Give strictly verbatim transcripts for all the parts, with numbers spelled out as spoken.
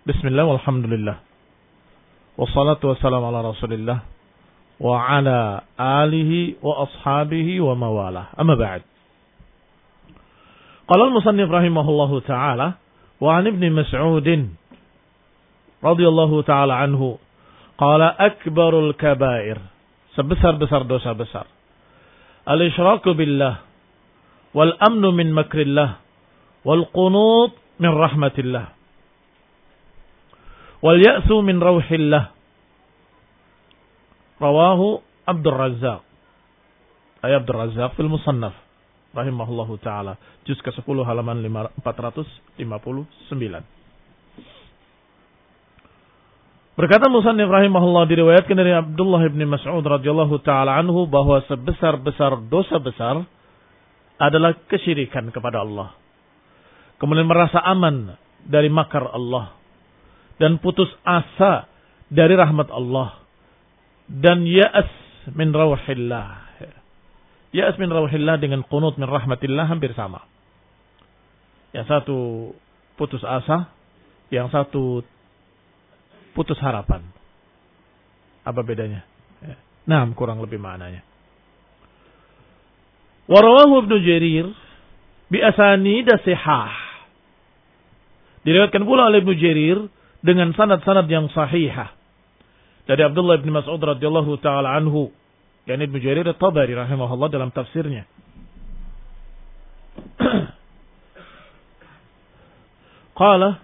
Bismillah walhamdulillah. Wassalatu wassalamu ala Rasulillah wa ala alihi wa ashabihi wa mawalah. Amma ba'd. Qala al-musannif rahimahullahu ta'ala wa 'an Ibn Mas'ud radhiyallahu ta'ala anhu qala akbarul kaba'ir, sebesar-besar dosa besar, al-isyraku billah wal amnu min makrillah wal qunut min rahmatillah wal ya'su min rawhillah. Rawahu Abdul Razzaq, ay Abdul Razzaq fil Musannaf rahimahullahu taala, juz ke sepuluh halaman empat ratus lima puluh sembilan. Berkata musannif rahimahullah, diriwayatkan dari Abdullah bin Mas'ud radhiyallahu taala anhu bahwa sebesar-besar dosa besar adalah kesyirikan kepada Allah, kemudian merasa aman dari makar Allah, dan putus asa dari rahmat Allah, dan ya'as min rawhillah. Ya'as min rawhillah dengan qunut min rahmatillah hampir sama. Yang satu putus asa, yang satu putus harapan. Apa bedanya? Nah, kurang lebih maknanya. Wa rawahu Ibnu Jarir bi asanid sihah. Diriwayatkan pula oleh Ibnu Jarir dengan sanad-sanad yang sahihah dari Abdullah bin Mas'ud radhiyallahu taala anhu, yakni Ibnu Jarir at-Tabari rahimahullah dalam tafsirnya. Qala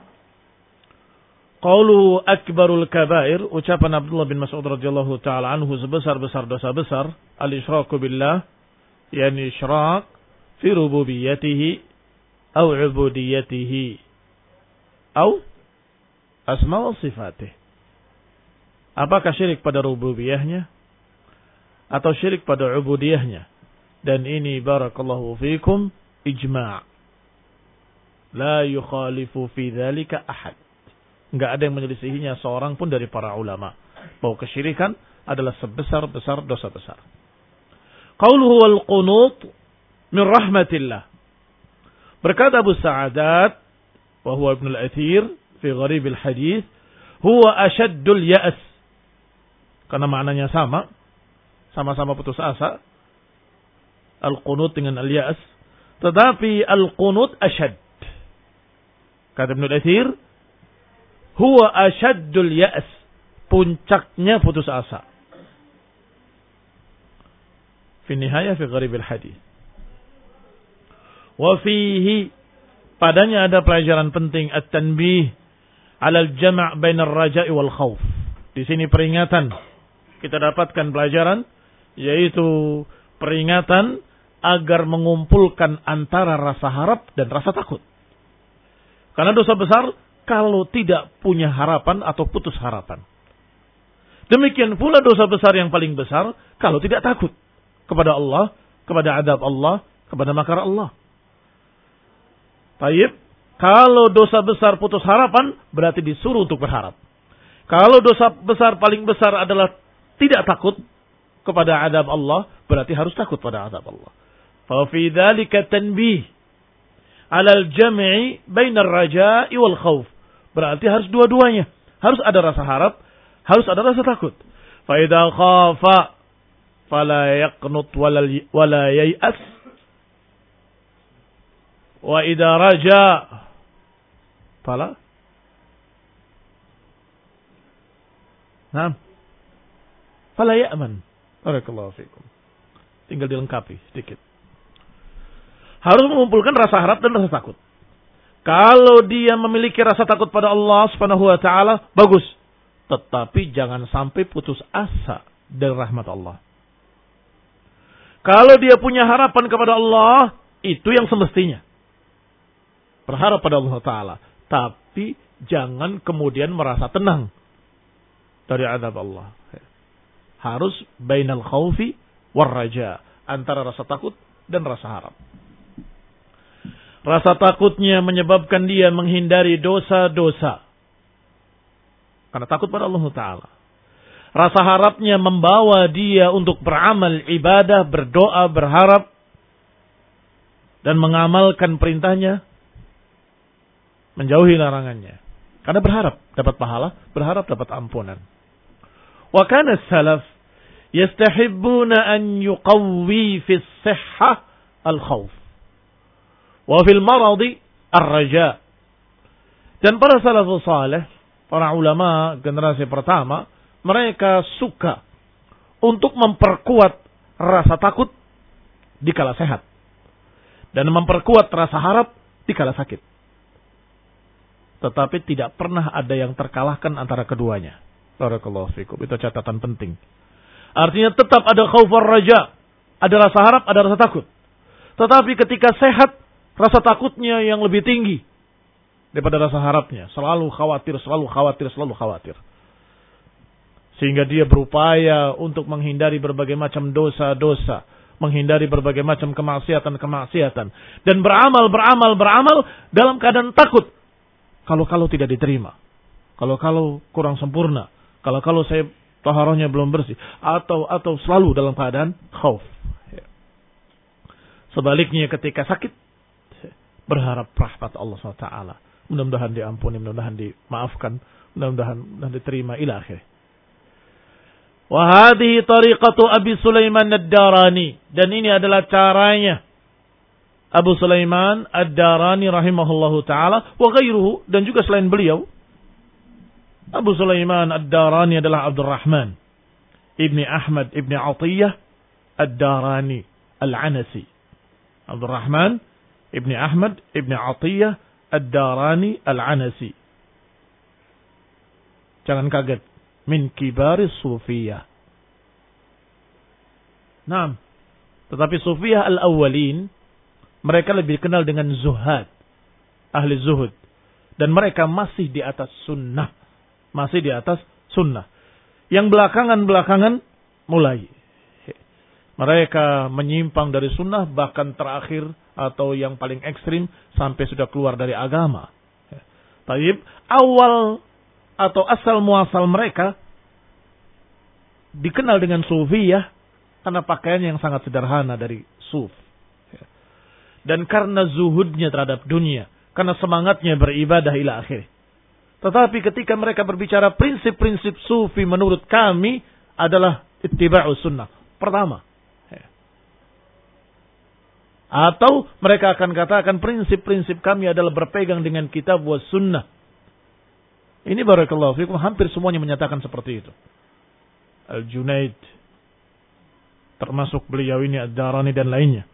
qaulu akbarul kabair, ucapan Abdullah bin Mas'ud radhiyallahu taala anhu, sebesar-besar dosa besar, al-isyraku billah, yakni isyrak fi rububiyyatihi aw ubudiyyatihi aw asma wa sifatih. Apakah syirik pada rububiyahnya atau syirik pada ubudiyahnya? Dan ini barakallahu fikum ijma'. La yukhalifu fi dzalika ahad. Enggak ada yang menyelisihinya seorang pun dari para ulama, bahwa kesyirikan adalah sebesar-besar dosa besar. Qauluhu wal qunut min rahmatillah. Berkata Abu Sa'adat wa huwa Ibn al-Athir fi gharib al-hadith, huwa ashaddul ya'as. Karena maknanya sama, sama-sama putus asa, al-qunut dengan al-ya'as, tetapi al-qunut ashad. Kata Ibn al-Athir, huwa ashaddul ya'as, puncaknya putus asa. Fi nihayah fi gharib al-hadith. Wa fihi, padanya ada pelajaran penting, at-tanbih alal jama' bainar raja'i wal khauf. Di sini peringatan, kita dapatkan pelajaran, yaitu peringatan agar mengumpulkan antara rasa harap dan rasa takut. Karena dosa besar kalau tidak punya harapan atau putus harapan. Demikian pula dosa besar yang paling besar kalau tidak takut kepada Allah, kepada adab Allah, kepada makar Allah. Taib. Kalau dosa besar putus harapan, berarti disuruh untuk berharap. Kalau dosa besar paling besar adalah tidak takut kepada adab Allah, berarti harus takut pada adab Allah. Fa fi dzalika tanbih 'ala al-jam'i baina ar-raja'i wal khauf. Berarti harus dua-duanya. Harus ada rasa harap, harus ada rasa takut. Fa idza khafa fala yaqnut wala yay'as. Wa idza raja' fala Naam. Fala ya'man. Barakallahu fikum. Tinggal dilengkapi sedikit. Harus mengumpulkan rasa harap dan rasa takut. Kalau dia memiliki rasa takut pada Allah Subhanahu wa taala, bagus. Tetapi jangan sampai putus asa dari rahmat Allah. Kalau dia punya harapan kepada Allah, itu yang semestinya. Berharap pada Allah taala, tapi jangan kemudian merasa tenang dari azab Allah. Harus bainal khaufi war raja, antara rasa takut dan rasa harap. Rasa takutnya menyebabkan dia menghindari dosa-dosa karena takut pada Allah Ta'ala. Rasa harapnya membawa dia untuk beramal ibadah, berdoa, berharap, dan mengamalkan perintahnya, menjauhi larangannya. Karena berharap dapat pahala, berharap dapat ampunan. Wa kana salaf yastahibbuna an yuqawwi fi as-sihhah al-khawf. Wa fil maradi ar-raja. Dan para salafus saleh, para ulama generasi pertama, mereka suka untuk memperkuat rasa takut di kala sehat dan memperkuat rasa harap di kala sakit. Tetapi tidak pernah ada yang terkalahkan antara keduanya. Barakallahu fikum. Itu catatan penting. Artinya tetap ada khauf war raja. Ada rasa harap, ada rasa takut. Tetapi ketika sehat, rasa takutnya yang lebih tinggi daripada rasa harapnya. Selalu khawatir, selalu khawatir, selalu khawatir. Sehingga dia berupaya untuk menghindari berbagai macam dosa-dosa. Menghindari berbagai macam kemaksiatan-kemaksiatan. Dan beramal, beramal, beramal dalam keadaan takut. Kalau-kalau tidak diterima. Kalau-kalau kurang sempurna. Kalau-kalau saya taharahnya belum bersih. Atau atau selalu dalam keadaan khauf. Sebaliknya ketika sakit. Berharap rahmat Allah subhanahu wa taala. Mudah-mudahan diampuni. Mudah-mudahan dimaafkan. Mudah-mudahan diterima ila akhir. Wahadihi tariqatu Abi Sulaiman ad-Darani. Dan ini adalah caranya Abu Sulaiman ad-Darani rahimahullahu ta'ala wa ghairuhu, dan juga selain beliau. Abu Sulaiman ad-Darani adalah Abdurrahman ibni Ahmad ibni Atiyah ad-Darani al-Anasi. Abdurrahman ibni Ahmad ibni Atiyah ad-Darani al-Anasi. Jangan kaget, min kibaris sufiyah. Naam. Tetapi sufiyah al-awwalin, mereka lebih kenal dengan zuhad, ahli zuhud. Dan mereka masih di atas sunnah. Masih di atas sunnah. Yang belakangan-belakangan mulai. Mereka menyimpang dari sunnah, bahkan terakhir atau yang paling ekstrim sampai sudah keluar dari agama. Taib, awal atau asal muasal mereka dikenal dengan sufiyah karena pakaian yang sangat sederhana dari suf. Dan karena zuhudnya terhadap dunia. Karena semangatnya beribadah ila akhir. Tetapi ketika mereka berbicara prinsip-prinsip sufi menurut kami adalah ittiba'us sunnah. Pertama. Atau mereka akan katakan prinsip-prinsip kami adalah berpegang dengan kitab wa sunnah. Ini barakallahu fikum, hampir semuanya menyatakan seperti itu. Al-Junaid. Termasuk beliau ini ad-Darani dan lainnya.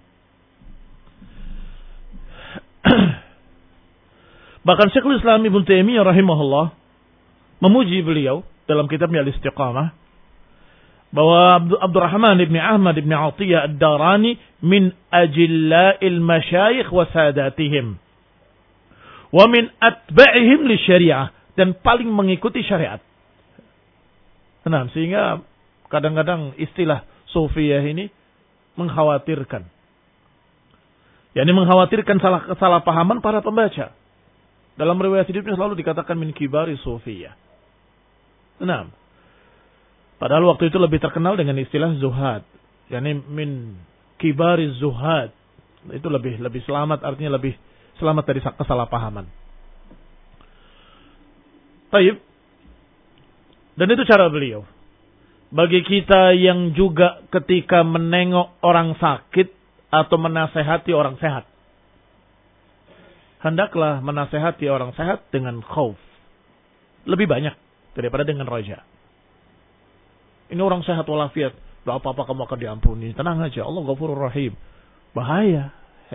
Bahkan Syekhul Islam Ibnu Taimiyah rahimahullah memuji beliau dalam kitabnya Al-Istiqamah bahwa Abdurrahman ibn Ahmad ibn Atiyah ad-Darani min ajilla'il masyayikh wa sadatihim wa min atba'ihim li syariah, dan paling mengikuti syariat. Nah, sehingga kadang-kadang istilah sufiyah ini mengkhawatirkan. yakni mengkhawatirkan salah kesalahpahaman para pembaca. Dalam riwayat hidupnya selalu dikatakan min kibari sufiyah. Nah, padahal waktu itu lebih terkenal dengan istilah zuhad, yakni min kibari zuhad. Itu lebih lebih selamat, artinya lebih selamat dari kesalahpahaman. Baik. Dan itu cara beliau. Bagi kita yang juga ketika menengok orang sakit atau menasehati orang sehat, hendaklah menasehati orang sehat dengan khauf. Lebih banyak daripada dengan raja. Ini orang sehat walafiat, tidak apa-apa kamu akan diampuni. Tenang aja, Allah Ghafurur Rahim. Bahaya.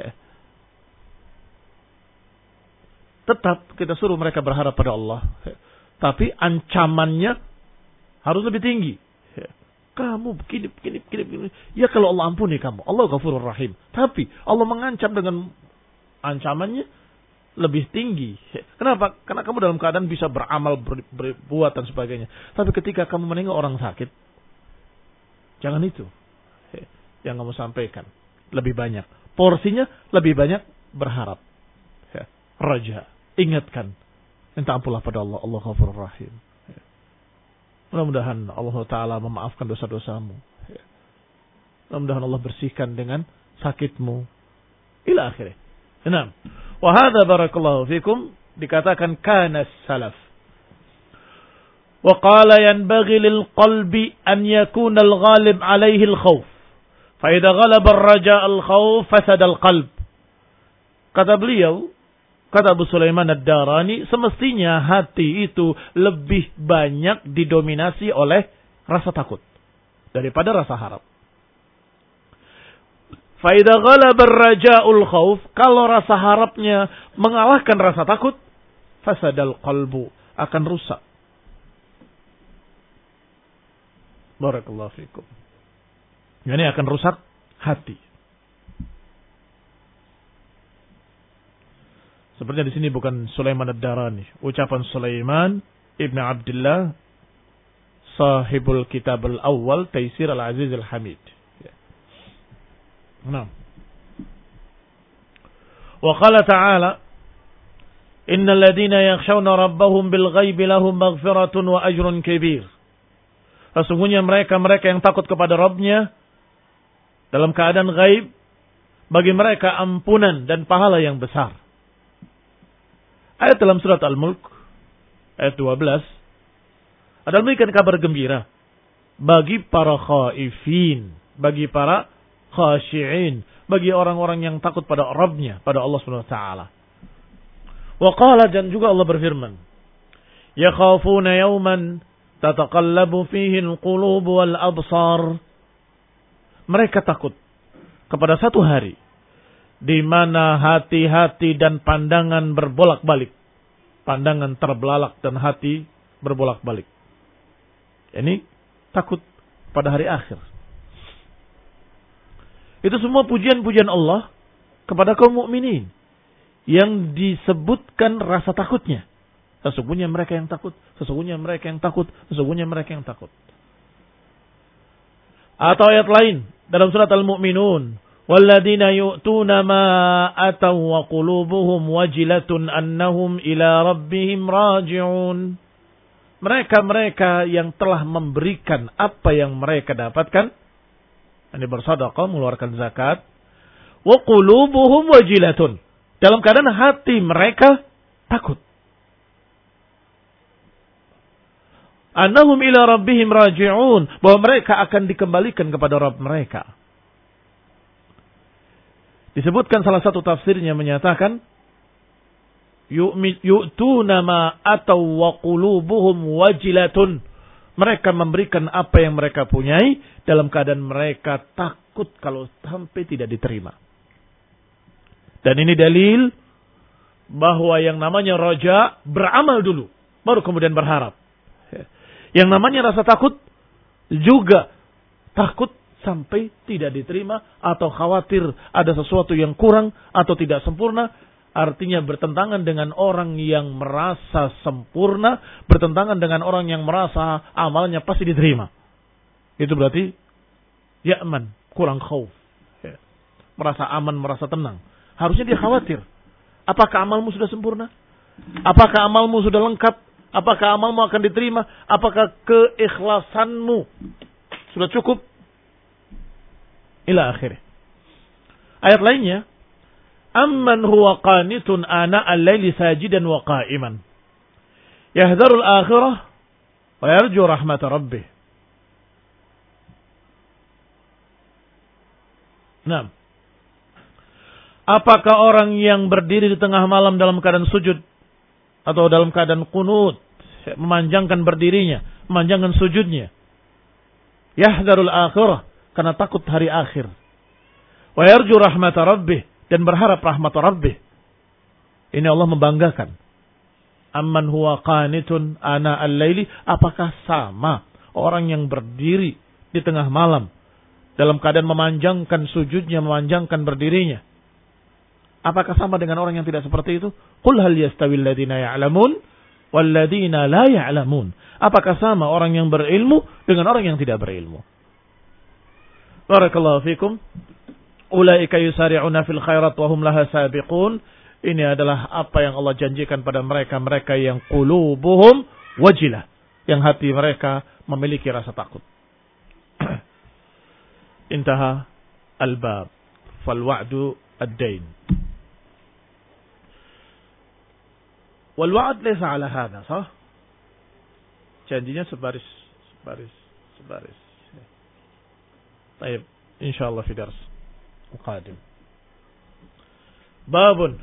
Tetap kita suruh mereka berharap pada Allah. Tapi ancamannya harus lebih tinggi. Kamu begini, begini, begini, begini. Ya kalau Allah ampuni kamu. Allah Ghafurur Rahim. Tapi Allah mengancam dengan ancamannya lebih tinggi. Kenapa? Karena kamu dalam keadaan bisa beramal, ber, berbuat dan sebagainya. Tapi ketika kamu menengok orang sakit, jangan itu yang kamu sampaikan. Lebih banyak. Porsinya lebih banyak berharap. Raja. Ingatkan. Minta ampunlah pada Allah. Allah Ghafurur Rahim. Mudah-mudahan Allah Ta'ala memaafkan dosa-dosamu. Mudah-mudahan Allah bersihkan dengan sakitmu. Ila akhirnya. Enam. Wahada barakallahu fikum. Dikatakan kana salaf. Wa qala yanbaghi lil qalbi an yakuna al-ghalib alaihi al-khawf. Fa idza ghalaba ar-raja' al-khawf fasada al-qalb. Kata beliau, kata Abu Sulaiman Ad-Darani, semestinya hati itu lebih banyak didominasi oleh rasa takut daripada rasa harap. Fa idza ghalaba ar-raja'ul khawf, kalau rasa harapnya mengalahkan rasa takut, fasadal qalbu, akan rusak. Barakallahu fikum. Ini akan rusak hati. Sepertinya di sini bukan Sulaiman Ad-Darani, ucapan Sulaiman Ibn Abdullah sahibul kitab al-awwal Taisir al-Aziz al-Hamid. Nah. Wa qala ta'ala innal ladina yakhshawna rabbahum bil ghaibi lahum maghfiratun wa ajrun kabir. Sesungguhnya mereka-mereka yang takut kepada Rabb-nya dalam keadaan gaib, bagi mereka ampunan dan pahala yang besar. Ayat dalam surat Al-Mulk ayat dua belas adalah memberikan kabar gembira bagi para khaifin, bagi para khashi'in, bagi orang-orang yang takut pada Rabb-nya, pada Allah Subhanahu wa taala. Wa qala, dan juga Allah berfirman, yakhafuna yawman tataqallabu fihi al-qulub wal absar. Mereka takut kepada satu hari di mana hati-hati dan pandangan berbolak-balik. Pandangan terbelalak dan hati berbolak-balik. Ini takut pada hari akhir. Itu semua pujian-pujian Allah kepada kaum mukminin yang disebutkan rasa takutnya. Sesungguhnya mereka yang takut, sesungguhnya mereka yang takut, sesungguhnya mereka yang takut. Atau ayat lain dalam surat Al-Mu'minun, walladzina yu'tuna ma ataw wa qulubuhum wajilatun annahum ila rabbihim raji'un. Mereka-mereka yang telah memberikan apa yang mereka dapatkan, ini bersedekah, mengeluarkan zakat, wa qulubuhum wajilatun, dalam keadaan hati mereka takut. Annahum ila rabbihim raji'un, bahwa mereka akan dikembalikan kepada Rabb mereka. Disebutkan salah satu tafsirnya menyatakan, yu'tuna ma ataw wa qulubuhum wajilatun. Mereka memberikan apa yang mereka punyai dalam keadaan mereka takut kalau sampai tidak diterima. Dan ini dalil bahwa yang namanya raja beramal dulu, baru kemudian berharap. Yang namanya rasa takut juga takut sampai tidak diterima atau khawatir ada sesuatu yang kurang atau tidak sempurna. Artinya bertentangan dengan orang yang merasa sempurna, bertentangan dengan orang yang merasa amalnya pasti diterima. Itu berarti ya'man, kurang khauf. Ya. Merasa aman, merasa tenang. Harusnya dia khawatir. Apakah amalmu sudah sempurna? Apakah amalmu sudah lengkap? Apakah amalmu akan diterima? Apakah keikhlasanmu sudah cukup? Ila akhirnya. Ayat lainnya, amman huwa qanitun ana al-laili sajidan wa qa'iman yahdharul akhirah wa yarju rahmat rabbih. Nah, apakah orang yang berdiri di tengah malam dalam keadaan sujud atau dalam keadaan qunut, memanjangkan berdirinya, memanjangkan sujudnya, yahdharul akhirah, karena takut hari akhir, wa yarju rahmat rabbih, dan berharap rahmat Rabbih. Ini Allah membanggakan. Amman huwa qanitun ana al-laili, apakah sama orang yang berdiri di tengah malam dalam keadaan memanjangkan sujudnya, memanjangkan berdirinya? Apakah sama dengan orang yang tidak seperti itu? Qul hal yastawil ladzina ya'lamun wal ladzina la ya'lamun. Apakah sama orang yang berilmu dengan orang yang tidak berilmu? Barakallahu fikum. Ulaika yusari'una fil khairat wa hum laha sabiqun. Ini adalah apa yang Allah janjikan pada mereka-mereka yang qulubuhum wajilah, yang hati mereka memiliki rasa takut. Intaha al-bab fal wa'du ad-dain. Wal wa'd laysa ala hadha, sah? janjinya sebaris, sebaris, sebaris. Baik, insyaallah fi dars qadim. Babun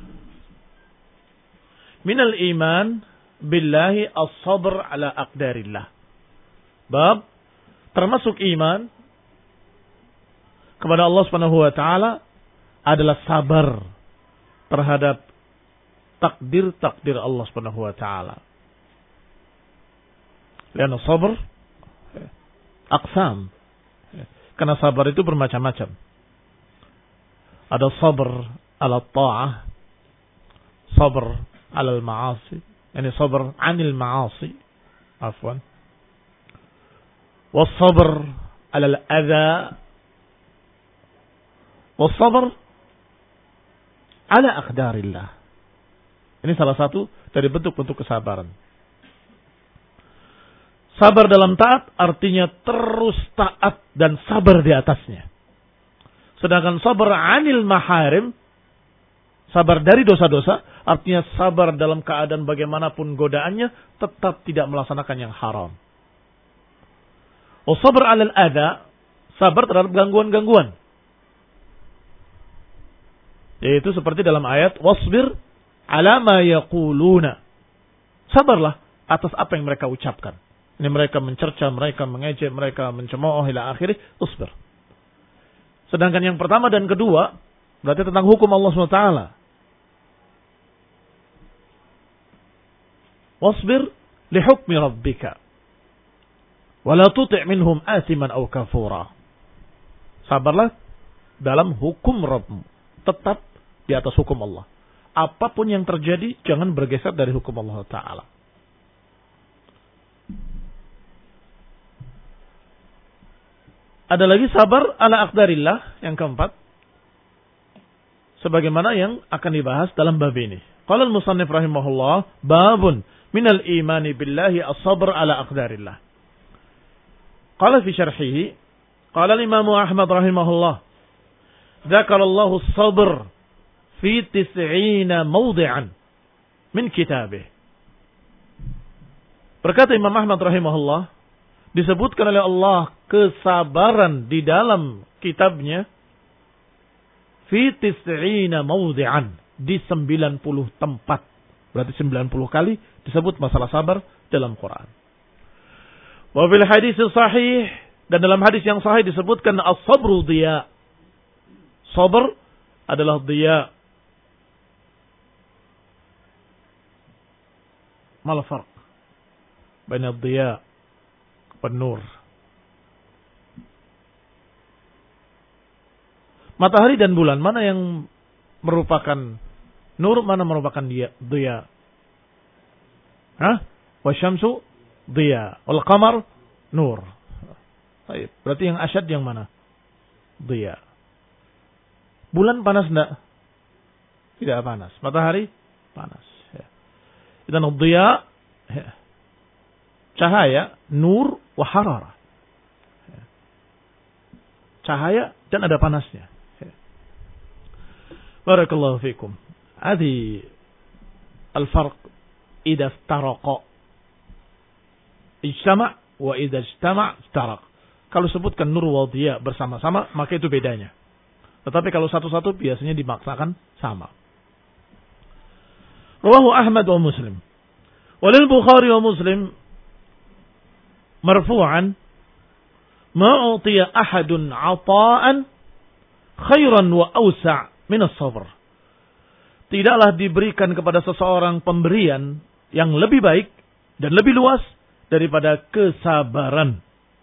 minal iman billahi as-sabr ala aqdarillah. Bab termasuk iman kepada Allah Subhanahu wa taala adalah sabar terhadap takdir-takdir Allah Subhanahu wa taala. Karena sabar aqsam. Karena sabar itu bermacam-macam. Ada sabar ala ta'ah, sabar ala al-ma'asi, yani sabar anil ma'asi, afwan. Was-sabr ala al-adha, was-sabr ala aqdarillah. Ini salah satu dari bentuk-bentuk kesabaran. Sabar dalam taat artinya terus taat dan sabar di atasnya. Sedangkan sabar anil maharim, sabar dari dosa-dosa, artinya sabar dalam keadaan bagaimanapun godaannya, tetap tidak melaksanakan yang haram. Sabar alal adha, sabar terhadap gangguan-gangguan. Yaitu seperti dalam ayat, wasbir ala ma yaquluna. Sabarlah atas apa yang mereka ucapkan. Ini mereka mencerca, mereka mengejek, mereka mencemooh ila akhirih, usbir. Sedangkan yang pertama dan kedua berarti tentang hukum Allah subhanahu wa taala. Wasbir li hukmi rabbika wa la tuti' minhum athiman aw kafura. Sabarlah dalam hukum Rabbmu, tetap di atas hukum Allah. Apapun yang terjadi jangan bergeser dari hukum Allah taala. Ada lagi sabar ala aqdarillah yang keempat. Sebagaimana yang akan dibahas dalam bab ini. Qala al-musannif rahimahullah, babun minal imani billahi as-sabr ala aqdarillah. Qala fi syarhihi, qala al-imam Ahmad rahimahullah, dzakarallahu as-sabr fi tis'ina mawdi'an min kitabih. Berkata Imam Ahmad rahimahullah, disebutkan oleh Allah kesabaran di dalam kitabnya fi tis'ina mawdi'an, di sembilan puluh tempat. Berarti sembilan puluh kali disebut masalah sabar dalam Quran. Wa fil hadis sahih, dan dalam hadis yang sahih disebutkan as-sabru diya. Sabar adalah diya. Mal farq baina ad-diya wan nur? Matahari dan bulan, mana yang merupakan nur, mana merupakan dia diya? Hah? Wasyamsu diya, wal qamar nur. Baik, berarti yang asyad yang mana? Diya. Bulan panas enggak? Tidak panas. Matahari panas. Ya. Dan diya, ya, cahaya, nur wa hararah. Ya. Cahaya dan ada panasnya. Barakallahu fikum. Hadi al-farq idza istaraqa ijtama' wa idza ijtama' istaraq. Kalau sebutkan nur wa diya bersama-sama, maka itu bedanya. Tetapi kalau satu-satu biasanya dimaksakan sama. Rawahu Ahmad wa Muslim. Walil Bukhari wa Muslim marfu'an, ma utiya ahadun 'ata'an khairan wa awsa' min as-sabr. Tidaklah diberikan kepada seseorang pemberian yang lebih baik dan lebih luas daripada kesabaran.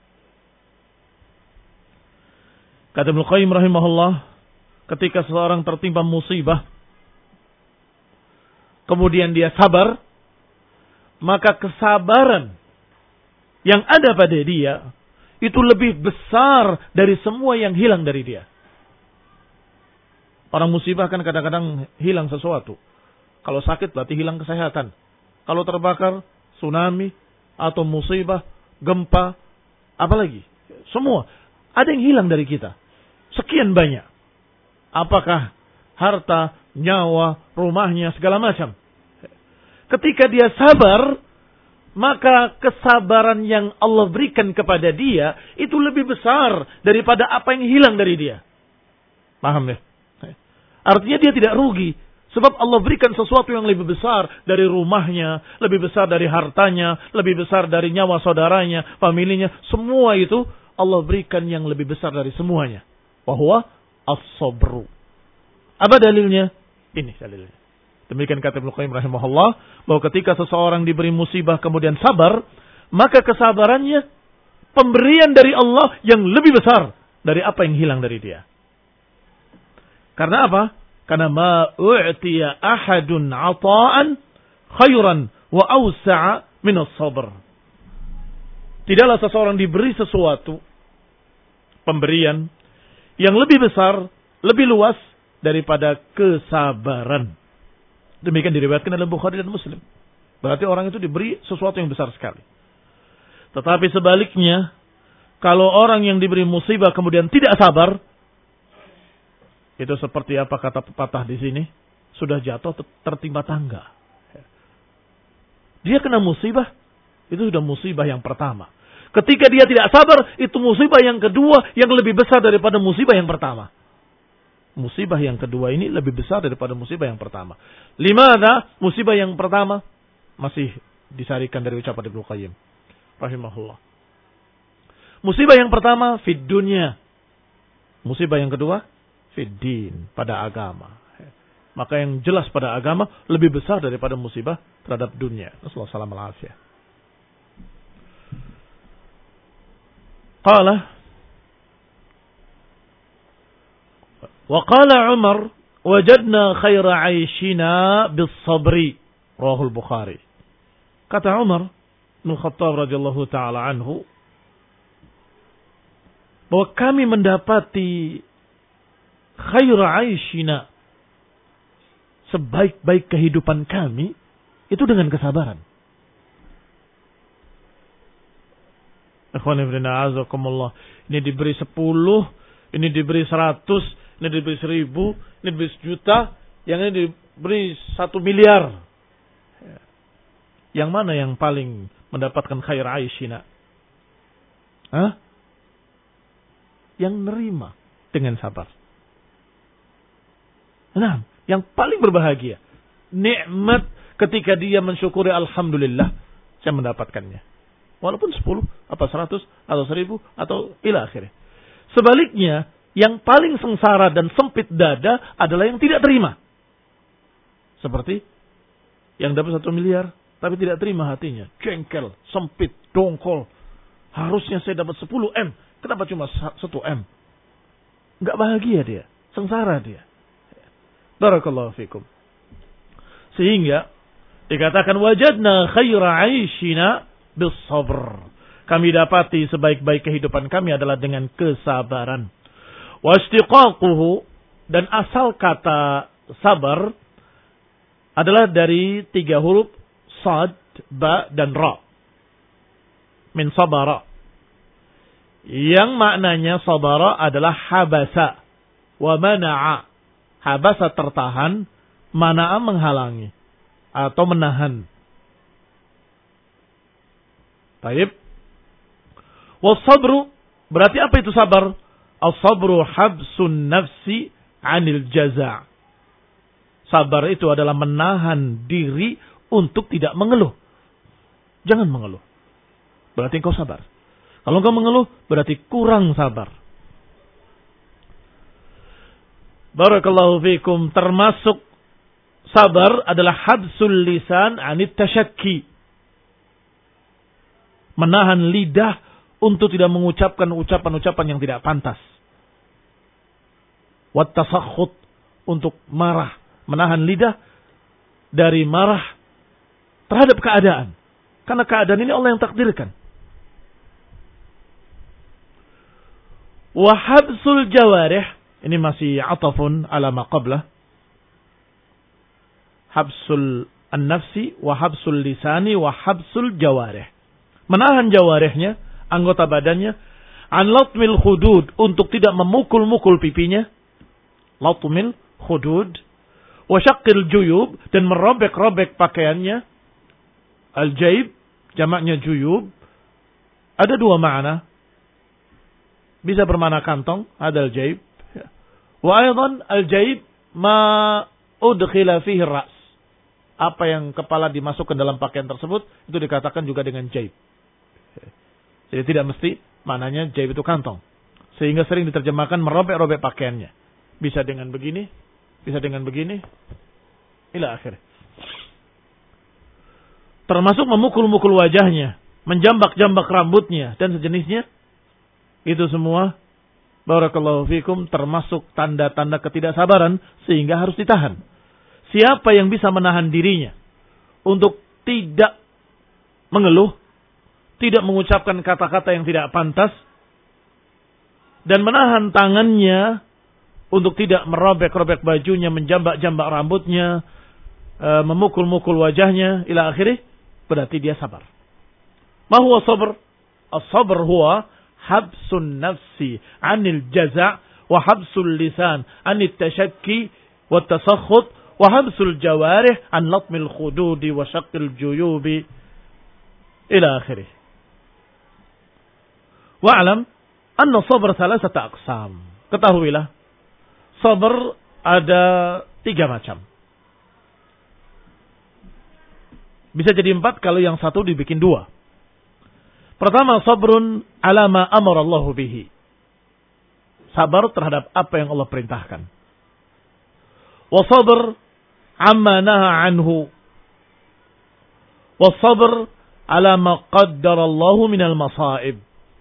Kata Ibnu Qayyim rahimahullah, ketika seseorang tertimpa musibah, kemudian dia sabar, maka kesabaran yang ada pada dia itu lebih besar dari semua yang hilang dari dia. Orang musibah kan kadang-kadang hilang sesuatu. Kalau sakit berarti hilang kesehatan. Kalau terbakar, tsunami, atau musibah, gempa, apalagi. Semua. Ada yang hilang dari kita. Sekian banyak. Apakah harta, nyawa, rumahnya, segala macam. Ketika dia sabar, maka kesabaran yang Allah berikan kepada dia itu lebih besar daripada apa yang hilang dari dia. Paham ya? Artinya dia tidak rugi. Sebab Allah berikan sesuatu yang lebih besar dari rumahnya, lebih besar dari hartanya, lebih besar dari nyawa saudaranya, familinya. Semua itu Allah berikan yang lebih besar dari semuanya. Bahwa as-sabru. Apa dalilnya? Ini dalilnya. Demikian kata Ibnu Qayyim rahimahullah, bahwa ketika seseorang diberi musibah kemudian sabar, maka kesabarannya pemberian dari Allah yang lebih besar dari apa yang hilang dari dia. Karena apa? Karena ma u'tiya ahadun 'ata'an khairan wa awsa'a min as-sabr. Tidaklah seseorang diberi sesuatu pemberian yang lebih besar, lebih luas daripada kesabaran. Demikian diriwayatkan dalam Bukhari dan Muslim. Berarti orang itu diberi sesuatu yang besar sekali. Tetapi sebaliknya, kalau orang yang diberi musibah kemudian tidak sabar, itu seperti apa kata pepatah di sini? Sudah jatuh tertimpa tangga. Dia kena musibah, itu sudah musibah yang pertama. Ketika dia tidak sabar, itu musibah yang kedua yang lebih besar daripada musibah yang pertama. Musibah yang kedua ini lebih besar daripada musibah yang pertama. Limana musibah yang pertama masih disarikan dari ucapan Ibnu Qayyim rahimahullah. Musibah yang pertama fid dunya. Musibah yang kedua fid din, pada agama. Maka yang jelas pada agama lebih besar daripada musibah terhadap dunia. Nasallahu alaihi wasallam. Qala wa qala Umar wajadna khaira 'aishina bis-sabri, rawahu al-Bukhari. Kata Umar bin Khattab radhiyallahu taala anhu bahwa kami mendapati khaira 'aishina, sebaik-baik kehidupan kami itu dengan kesabaran. Ikhwan fillah a'azakumullah. Ini diberi sepuluh, ini diberi seratus, ini diberi seribu, ini diberi sejuta, yang ini diberi satu miliar. Yang mana yang paling mendapatkan khair aishina? Hah? Yang nerima dengan sabar. Nah, yang paling berbahagia. Nikmat ketika dia mensyukuri alhamdulillah, saya mendapatkannya. Walaupun sepuluh, apa seratus, atau seribu, atau ila akhirnya. Sebaliknya, yang paling sengsara dan sempit dada adalah yang tidak terima. Seperti yang dapat satu miliar, tapi tidak terima hatinya. Jengkel, sempit, dongkol. Harusnya saya dapat sepuluh M. Kenapa cuma satu M? Enggak bahagia dia. Sengsara dia. Barakallahu fikum. Sehingga dikatakan wajadna khaira 'aishina bis-sabr. Kami dapati sebaik-baik kehidupan kami adalah dengan kesabaran. Wastiqaquhu, dan asal kata sabar adalah dari tiga huruf sad, ba, dan ra. Min sabara. Yang maknanya sabara adalah habasa wa mana'a. Habasa tertahan, mana'a menghalangi atau menahan. Baik. Wasabru, berarti apa itu sabar? As-sabru habsun nafsi 'anil jaza'. Sabar itu adalah menahan diri untuk tidak mengeluh. Jangan mengeluh. Berarti engkau sabar. Kalau engkau mengeluh, berarti kurang sabar. Barakallahu fikum. Termasuk sabar adalah habsul lisan 'anit tasyakki. Menahan lidah untuk tidak mengucapkan ucapan-ucapan yang tidak pantas. Wat tasakhut, untuk marah. Menahan lidah dari marah terhadap keadaan. Karena keadaan ini Allah yang takdirkan. Wa habsul jawarih, ini masih atafun ala ma qablah. Habsul an-nafsi wa habsul lisani wa habsul jawarih. Menahan jawarihnya, anggota badannya, an latmil khudud, untuk tidak memukul-mukul pipinya, latmil khudud, wa syaqqil juyub, dan merobek-robek pakaiannya, al-jaib, jamaknya juyub, ada dua makna. Bisa bermakna kantong, ada al-jaib. Wa aydan al-jaib ma udkhila fihi ar-ra's. Apa yang kepala dimasukkan dalam pakaian tersebut itu dikatakan juga dengan jaib. Jadi tidak mesti maknanya jaib itu kantong. Sehingga sering diterjemahkan merobek-robek pakaiannya. Bisa dengan begini, bisa dengan begini, ila akhir. Termasuk memukul-mukul wajahnya, menjambak-jambak rambutnya dan sejenisnya. Itu semua, barakallahu fikum, termasuk tanda-tanda ketidaksabaran sehingga harus ditahan. Siapa yang bisa menahan dirinya untuk tidak mengeluh, tidak mengucapkan kata-kata yang tidak pantas, dan menahan tangannya untuk tidak merobek-robek bajunya, menjambak-jambak rambutnya, memukul-mukul wajahnya, ila akhirih, berarti dia sabar. Ma huwa sabr? As-sabr huwa habsun nafsi anil jaza' wa habsul lisan anit tashakki wa tasakhut wa habsul jawarih an latmil khududi wa syaqqil juyubi ila akhirih. Wa'lam anna sabr thalathata aqsam. Ketahuilah, sabar ada tiga macam. Bisa jadi empat kalau yang satu dibikin dua. Pertama, sabrun ala ma amara Allah bihi. Sabar terhadap apa yang Allah perintahkan. Wa sabr amma naha anhu. Wa sabr ala ma qaddara Allah minal masaib.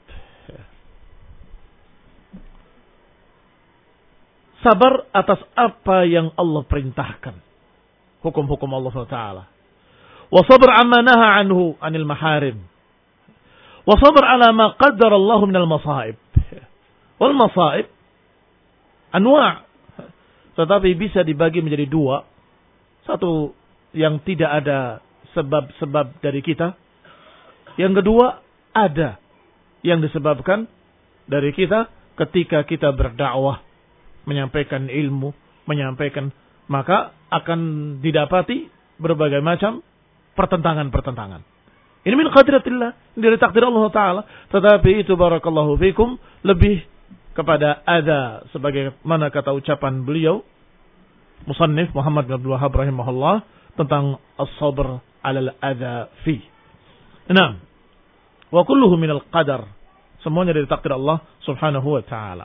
Sabar atas apa yang Allah perintahkan. Hukum-hukum Allah subhanahu wa taala. Wa sabr amma naha anhu anil maharim. Wa sabr ala ma qaddara Allah minal masaib. Wal masaib anwa'. Tetapi bisa dibagi menjadi dua. Satu yang tidak ada sebab-sebab dari kita. Yang kedua ada yang disebabkan dari kita ketika kita berdakwah, menyampaikan ilmu, menyampaikan, maka akan didapati berbagai macam pertentangan-pertentangan. Ini min qadratillah, dari takdir Allah Ta'ala. Tetapi itu barakallahu fikum lebih kepada ada, sebagaimana kata ucapan beliau, Musannif Muhammad bin Abdul Wahhab rahimahullah, tentang as-sabr alal adha fi. Enam. Wa kulluhu minal qadar. Semuanya dari takdir Allah Subhanahu wa Ta'ala.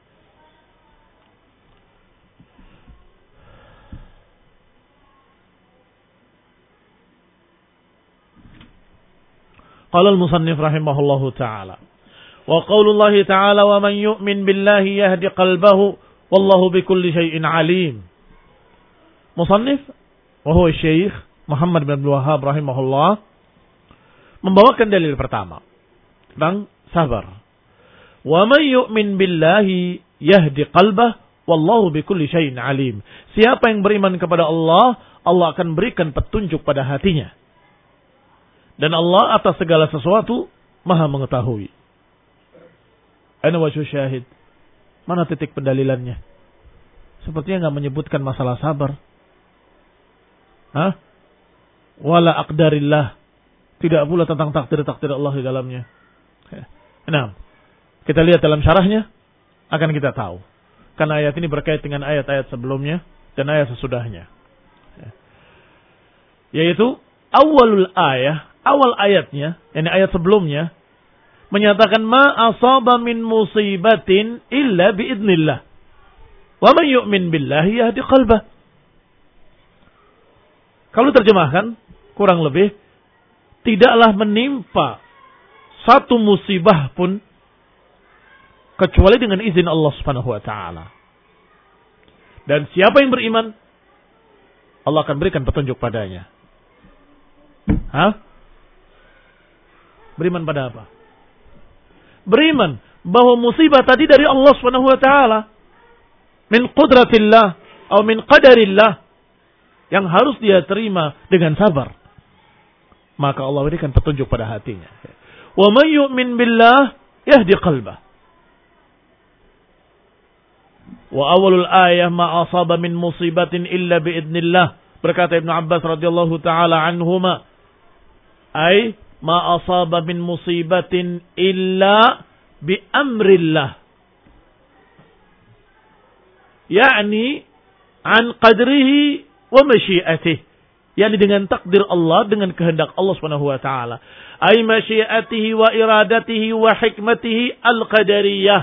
Qala al-musannif rahimahullahu ta'ala. Wa qaulullahi ta'ala wa man yu'min billahi yahdi qalbahu wallahu bikulli syai'in alim. Musannif wa huwa Syekh Muhammad bin Abdul Wahhab rahimahullah membawakan dalil pertama tentang sabar. Wa man yu'min billahi yahdi qalbahu wallahu bikulli syai'in alim. Siapa yang beriman kepada Allah, Allah akan berikan petunjuk pada hatinya. Dan Allah atas segala sesuatu maha mengetahui. Aina wajhu syahid. Mana titik pendalilannya? Sepertinya enggak menyebutkan masalah sabar. Hah? Wala aqdarillah. Tidak pula tentang takdir-takdir Allah di dalamnya. Nah, kita lihat dalam syarahnya, akan kita tahu. Karena ayat ini berkait dengan ayat-ayat sebelumnya dan ayat sesudahnya. Yaitu awalul ayah, awal ayatnya, yakni ayat sebelumnya, menyatakan ma asaba min musibatin illa biidznillah. Wa man yu'min billahi yahdi qalbah. Kalau terjemahkan, kurang lebih, tidaklah menimpa satu musibah pun kecuali dengan izin Allah Subhanahu wa taala. Dan siapa yang beriman, Allah akan berikan petunjuk padanya. Hah? Beriman pada apa? Beriman bahwa musibah tadi dari Allah Subhanahu wa taala, min qudratillah atau min qadarillah, yang harus dia terima dengan sabar. Maka Allah berikan petunjuk pada hatinya. Wa may yu'min billah yahdi qalbah. Wa awalul ayah ma asaba min musibatin illa biidznillah. Berkata Ibnu Abbas radhiyallahu taala anhuma, ay ma asaba min musibatin illa bi amrillah. Yani an qadrihi wa masyiatihi. Yani dengan takdir Allah, dengan kehendak Allah Subhanahu wa taala. Ay masyiatihi wa iradatihi wa hikmatihi al-qadariyah.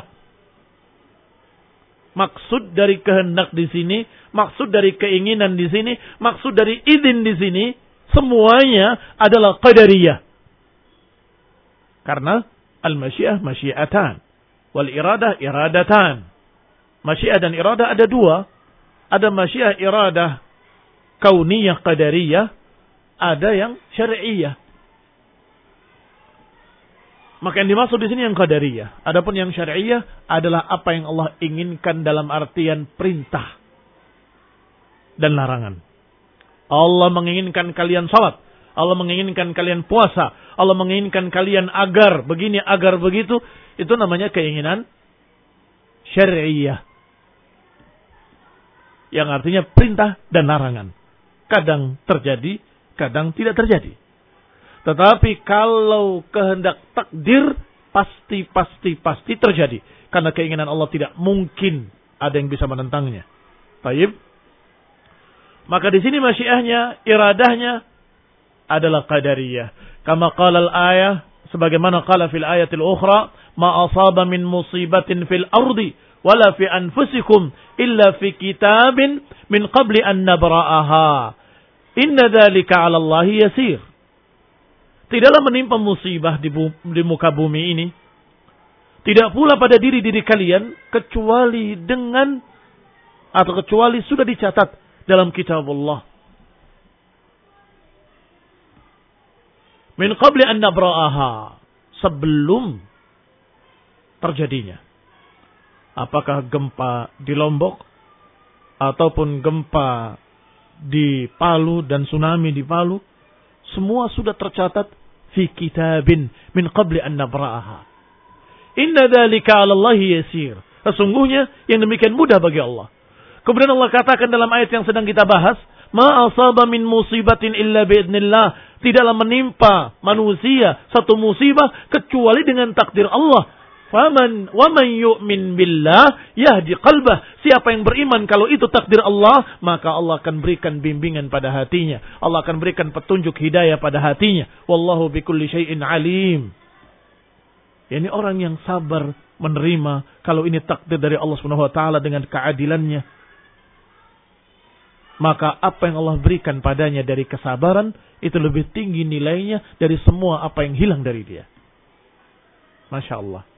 Maksud dari kehendak di sini, maksud dari keinginan di sini, maksud dari izin di sini, semuanya adalah qadariyah. Karena al-masyiah masyiatan, wal iradah iradatan. Masyiah dan iradah ada dua. Ada masyiah iradah kauniyah qadariyah, ada yang syar'iyah. Maka yang dimaksud di sini yang qadariyah. Adapun yang syar'iyah adalah apa yang Allah inginkan dalam artian perintah dan larangan. Allah menginginkan kalian salat, Allah menginginkan kalian puasa, Allah menginginkan kalian agar begini, agar begitu, itu namanya keinginan syar'iyah. Yang artinya perintah dan larangan. Kadang terjadi, kadang tidak terjadi. Tetapi kalau kehendak takdir, pasti, pasti, pasti terjadi. Karena keinginan Allah tidak mungkin ada yang bisa menentangnya. Baik. Maka di sini masyiahnya, iradahnya adalah qadariyah. Kama qala al-ayah, sebagaimana qala fil ayatil ukhra, ma asaba min musibatin fil ardi wala fi anfusikum illa fi kitabin min qabli an nabra'aha. Inna dzalika 'ala Allahi yasir. Tidaklah menimpa musibah di, di muka bumi ini, tidak pula pada diri-diri kalian, kecuali dengan, atau kecuali sudah dicatat dalam kitab Allah. Min qabli an nabra'aha. Sebelum terjadinya. Apakah gempa di Lombok, ataupun gempa di Palu dan tsunami di Palu, semua sudah tercatat fi kitabin min qabli an nabra'aha. Inna dzalika 'ala Allahi yasir. Sesungguhnya yang demikian mudah bagi Allah. Kemudian Allah katakan dalam ayat yang sedang kita bahas, ma asaba min musibatin illa biidznillah. Tidaklah menimpa manusia satu musibah kecuali dengan takdir Allah. Faman wa man yu'min billah yahdi qalbah. Siapa yang beriman kalau itu takdir Allah, maka Allah akan berikan bimbingan pada hatinya. Allah akan berikan petunjuk hidayah pada hatinya. Wallahu bikulli syai'in alim. Ini orang yang sabar menerima kalau ini takdir dari Allah Subhanahu wa taala dengan keadilannya. Maka apa yang Allah berikan padanya dari kesabaran itu lebih tinggi nilainya dari semua apa yang hilang dari dia. Masya Allah.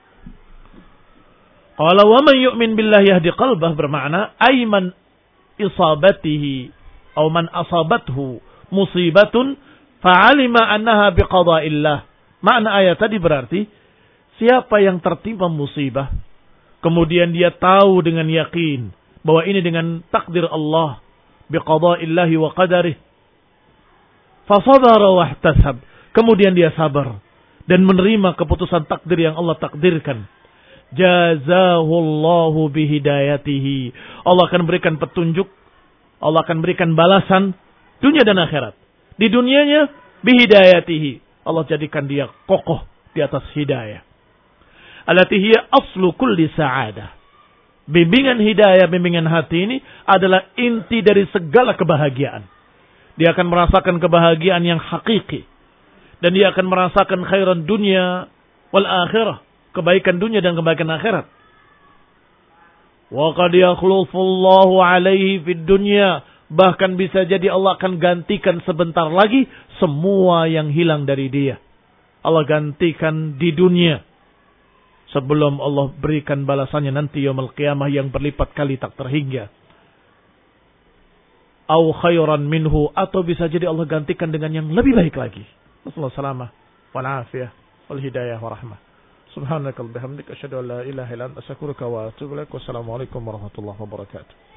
Qala wa man yu'min billahi yahdi qalbah, bermakna ay man isabatihi atau man asabathu musibatun fa'alima annaha biqada'illah. Makna ayat tadi berarti siapa yang tertimpa musibah kemudian dia tahu dengan yakin bahwa ini dengan takdir Allah, biqada'illahi wa qadarih, fa sabara wa ihtasab, kemudian dia sabar dan menerima keputusan takdir yang Allah takdirkan, jazahullahu bihidayatihi, Allah akan berikan petunjuk, Allah akan berikan balasan dunia dan akhirat. Di dunianya bihidayatihi, Allah jadikan dia kokoh di atas hidayah. Allati hiya aslu kulli sa'adah. Bimbingan hidayah, bimbingan hati ini adalah inti dari segala kebahagiaan. Dia akan merasakan kebahagiaan yang hakiki, dan dia akan merasakan khairan dunia wal akhirah, kebaikan dunia dan kebaikan akhirat. Wa qad yakhlufullahu alaihi fid dunya, bahkan bisa jadi Allah akan gantikan sebentar lagi semua yang hilang dari dia. Allah gantikan di dunia sebelum Allah berikan balasannya nanti yaumul qiyamah yang berlipat kali tak terhingga. Au khairan minhu, atau bisa jadi Allah gantikan dengan yang lebih baik lagi. Wassallallahu salamah wal afiyah wal hidayah wa rahmah. Subhanakallahumma bihamdika asyhadu an la ilaha illa anta astaghfiruka wa atubu ilaik. Wassalamualaikum warahmatullahi wabarakatuh.